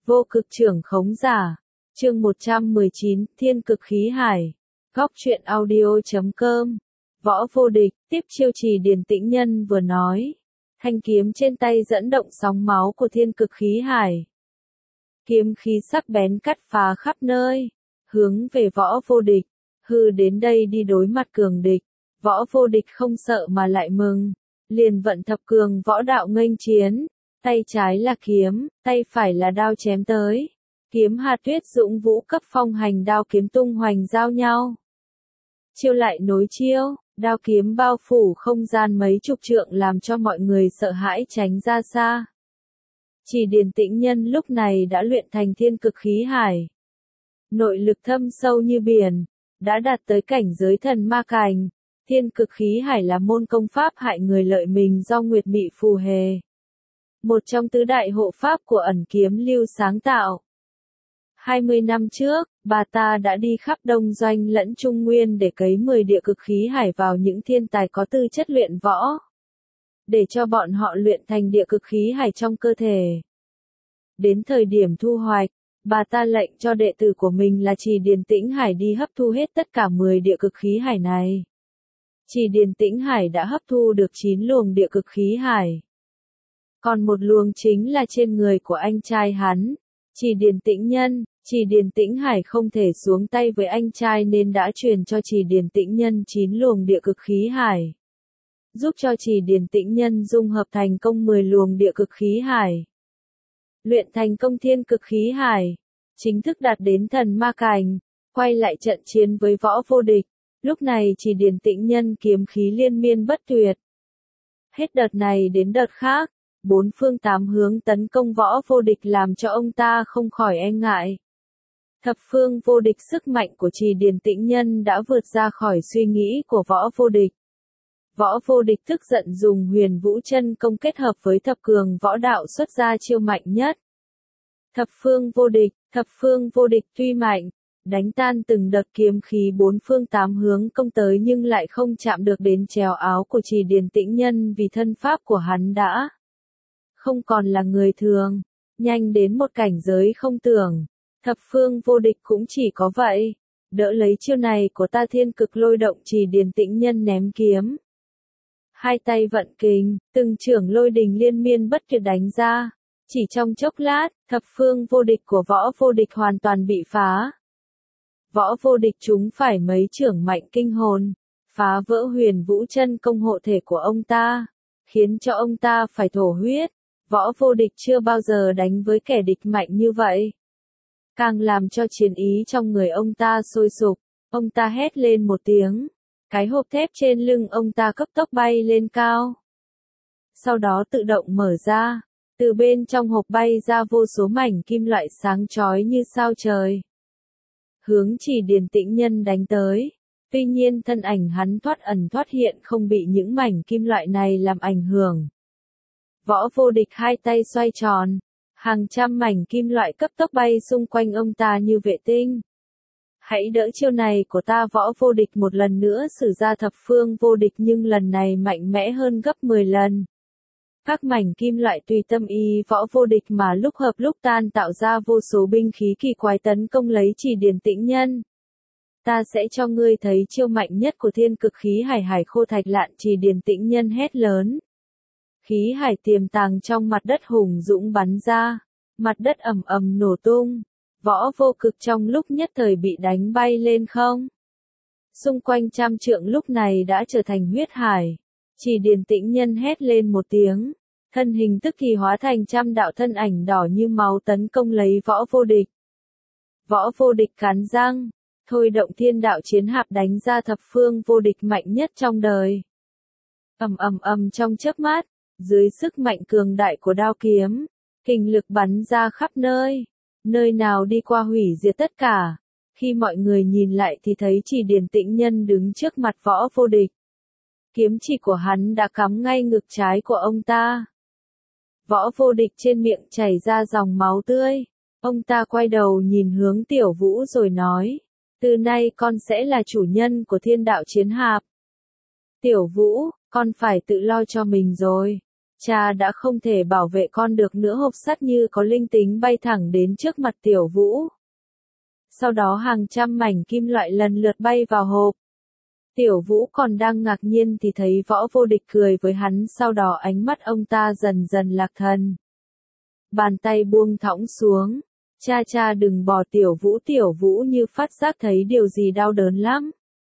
Vô cực trưởng khống giả. Chương 119, Thiên cực khí hải. Góc truyện audio.com. Võ vô địch, tiếp chiêu Trì Điền Tĩnh Nhân vừa nói. Thanh kiếm trên tay dẫn động sóng máu của thiên cực khí hải. Kiếm khí sắc bén cắt phá khắp nơi, hướng về võ vô địch. Hư đến đây đi đối mặt cường địch. Võ vô địch không sợ mà lại mừng. Liền vận thập cường võ đạo nghênh chiến. Tay trái là kiếm, tay phải là đao chém tới. Kiếm Hà Tuyết Dũng Vũ cấp phong hành đao kiếm tung hoành giao nhau. Chiêu lại nối chiêu, đao kiếm bao phủ không gian mấy chục trượng làm cho mọi người sợ hãi tránh ra xa. Trì Điền Tĩnh Nhân lúc này đã luyện thành thiên cực khí hải. Nội lực thâm sâu như biển, đã đạt tới cảnh giới thần ma cảnh. Thiên cực khí hải là môn công pháp hại người lợi mình do Nguyệt Mị Phù Hề, một trong tứ đại hộ pháp của Ẩn Kiếm Lưu sáng tạo. 20 năm trước, bà ta đã đi khắp Đông Doanh lẫn Trung Nguyên để cấy 10 địa cực khí hải vào những thiên tài có tư chất luyện võ, để cho bọn họ luyện thành địa cực khí hải trong cơ thể. Đến thời điểm thu hoạch, bà ta lệnh cho đệ tử của mình là Trì Điền Tĩnh Hải đi hấp thu hết tất cả 10 địa cực khí hải này. Trì Điền Tĩnh Hải đã hấp thu được 9 luồng địa cực khí hải. Còn một luồng chính là trên người của anh trai hắn, Trì Điền Tĩnh Nhân. Trì Điền Tĩnh Hải không thể xuống tay với anh trai nên đã truyền cho Trì Điền Tĩnh Nhân 9 luồng địa cực khí hải, giúp cho Trì Điền Tĩnh Nhân dung hợp thành công 10 luồng địa cực khí hải. Luyện thành công thiên cực khí hải, chính thức đạt đến thần ma cảnh, quay lại trận chiến với võ vô địch. Lúc này Trì Điền Tĩnh Nhân kiếm khí liên miên bất tuyệt. Hết đợt này đến đợt khác, bốn phương tám hướng tấn công võ vô địch làm cho ông ta không khỏi e ngại. Thập phương vô địch sức mạnh của Trì Điền Tĩnh Nhân đã vượt ra khỏi suy nghĩ của võ vô địch. Võ vô địch tức giận dùng Huyền Vũ Chân Công kết hợp với thập cường võ đạo xuất ra chiêu mạnh nhất. Thập phương vô địch tuy mạnh, đánh tan từng đợt kiếm khí bốn phương tám hướng công tới nhưng lại không chạm được đến trèo áo của Trì Điền Tĩnh Nhân vì thân pháp của hắn đã không còn là người thường, nhanh đến một cảnh giới không tưởng. Thập phương vô địch cũng chỉ có vậy. Đỡ lấy chiêu này của ta thiên cực lôi động Trì Điền Tĩnh Nhân ném kiếm. Hai tay vận kình, từng chưởng lôi đình liên miên bất tuyệt đánh ra. Chỉ trong chốc lát, thập phương vô địch của võ vô địch hoàn toàn bị phá. Võ vô địch trúng phải mấy chưởng mạnh kinh hồn, phá vỡ Huyền Vũ Chân Công hộ thể của ông ta, khiến cho ông ta phải thổ huyết. Võ vô địch chưa bao giờ đánh với kẻ địch mạnh như vậy, càng làm cho chiến ý trong người ông ta sôi sục. Ông ta hét lên một tiếng, cái hộp thép trên lưng ông ta cấp tốc bay lên cao. Sau đó tự động mở ra, từ bên trong hộp bay ra vô số mảnh kim loại sáng chói như sao trời, hướng Trì Điền Tĩnh Nhân đánh tới. Tuy nhiên thân ảnh hắn thoát ẩn thoát hiện không bị những mảnh kim loại này làm ảnh hưởng. Võ vô địch hai tay xoay tròn, hàng trăm mảnh kim loại cấp tốc bay xung quanh ông ta như vệ tinh. Hãy đỡ chiêu này của ta. Võ vô địch một lần nữa sử ra thập phương vô địch nhưng lần này mạnh mẽ hơn gấp 10 lần. Các mảnh kim loại tùy tâm ý võ vô địch mà lúc hợp lúc tan tạo ra vô số binh khí kỳ quái tấn công lấy Trì Điền Tĩnh Nhân. Ta sẽ cho ngươi thấy chiêu mạnh nhất của thiên cực khí hải. Hải khô thạch lạn. Trì Điền Tĩnh Nhân hét lớn. Khí hải tiềm tàng trong mặt đất hùng dũng bắn ra, mặt đất ầm ầm nổ tung, võ vô cực trong lúc nhất thời bị đánh bay lên không. Xung quanh trăm trượng lúc này đã trở thành huyết hải. Trì Điền Tĩnh Nhân hét lên một tiếng, thân hình tức thì hóa thành trăm đạo thân ảnh đỏ như máu tấn công lấy võ vô địch. Võ vô địch cắn răng, thôi động thiên đạo chiến hạp đánh ra thập phương vô địch mạnh nhất trong đời. Ầm ầm ầm trong chớp mắt. Dưới sức mạnh cường đại của đao kiếm, kình lực bắn ra khắp nơi, nơi nào đi qua hủy diệt tất cả. Khi mọi người nhìn lại thì thấy Trì Điền Tĩnh Nhân đứng trước mặt võ vô địch. Kiếm chỉ của hắn đã cắm ngay ngực trái của ông ta. Võ vô địch trên miệng chảy ra dòng máu tươi. Ông ta quay đầu nhìn hướng Tiểu Vũ rồi nói, từ nay con sẽ là chủ nhân của thiên đạo chiến hạp. Tiểu Vũ, con phải tự lo cho mình rồi. Cha đã không thể bảo vệ con được nữa, hộp sắt như có linh tính bay thẳng đến trước mặt Tiểu Vũ. Sau đó hàng trăm mảnh kim loại lần lượt bay vào hộp. Tiểu Vũ còn đang ngạc nhiên thì thấy Võ Vô Địch cười với hắn, sau đó ánh mắt ông ta dần dần lạc thần. Bàn tay buông thõng xuống. Cha đừng bỏ Tiểu Vũ như phát giác thấy điều gì đau đớn lắm.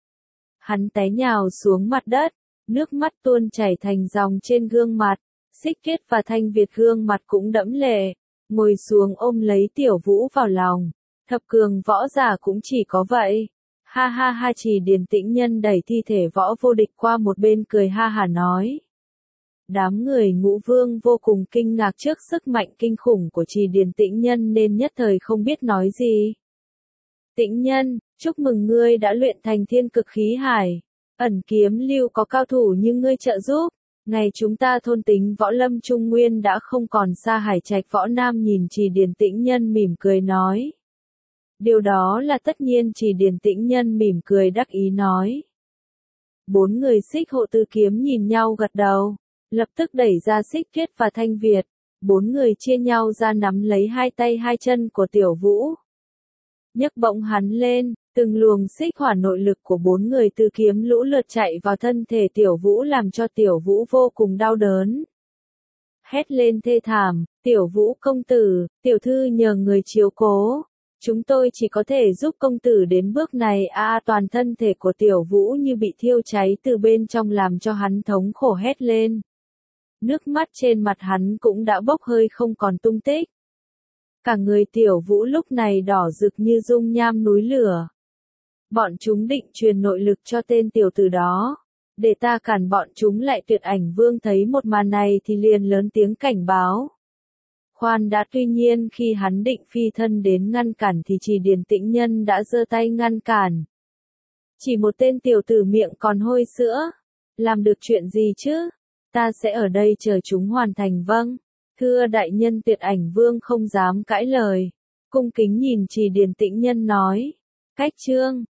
Hắn té nhào xuống mặt đất, nước mắt tuôn chảy thành dòng trên gương mặt. Xích Kết và Thanh Việt gương mặt cũng đẫm lệ, ngồi xuống ôm lấy Tiểu Vũ vào lòng. Thập cường võ giả cũng chỉ có vậy. Ha ha ha, Chỉ Điền Tĩnh Nhân đẩy thi thể Võ Vô Địch qua một bên cười ha hả nói. Đám người Ngũ Vương vô cùng kinh ngạc trước sức mạnh kinh khủng của Chỉ Điền Tĩnh Nhân nên nhất thời không biết nói gì. Tĩnh Nhân, chúc mừng ngươi đã luyện thành Thiên Cực Khí Hải. Ẩn Kiếm Lưu có cao thủ như ngươi trợ giúp. Ngày chúng ta thôn tính Võ Lâm Trung Nguyên đã không còn xa. Hải Trạch Võ Nam nhìn Chỉ Điền Tĩnh Nhân mỉm cười nói. Điều đó là tất nhiên. Chỉ Điền Tĩnh Nhân mỉm cười đắc ý nói. Bốn người Xích Hộ Tư Kiếm nhìn nhau gật đầu, lập tức đẩy ra Xích Kết và Thanh Việt. Bốn người chia nhau ra nắm lấy hai tay hai chân của Tiểu Vũ. Nhấc bổng hắn lên, từng luồng xích hỏa nội lực của bốn người Tư Kiếm lũ lượt chạy vào thân thể Tiểu Vũ làm cho Tiểu Vũ vô cùng đau đớn. Hét lên thê thảm, Tiểu Vũ công tử, tiểu thư nhờ người chiếu cố. Chúng tôi chỉ có thể giúp công tử đến bước này. Toàn thân thể của Tiểu Vũ như bị thiêu cháy từ bên trong làm cho hắn thống khổ hét lên. Nước mắt trên mặt hắn cũng đã bốc hơi không còn tung tích. Cả người Tiểu Vũ lúc này đỏ rực như dung nham núi lửa. Bọn chúng định truyền nội lực cho tên tiểu tử đó. Để ta cản bọn chúng lại. Tuyệt Ảnh Vương thấy một màn này thì liền lớn tiếng cảnh báo. Khoan đã, tuy nhiên khi hắn định phi thân đến ngăn cản thì Chỉ Điền Tĩnh Nhân đã giơ tay ngăn cản. Chỉ một tên tiểu tử miệng còn hôi sữa. Làm được chuyện gì chứ? Ta sẽ ở đây chờ chúng hoàn thành. Vâng. Thưa đại nhân. Tuyệt Ảnh Vương không dám cãi lời. Cung kính nhìn Chỉ Điền Tĩnh Nhân nói. Cách chương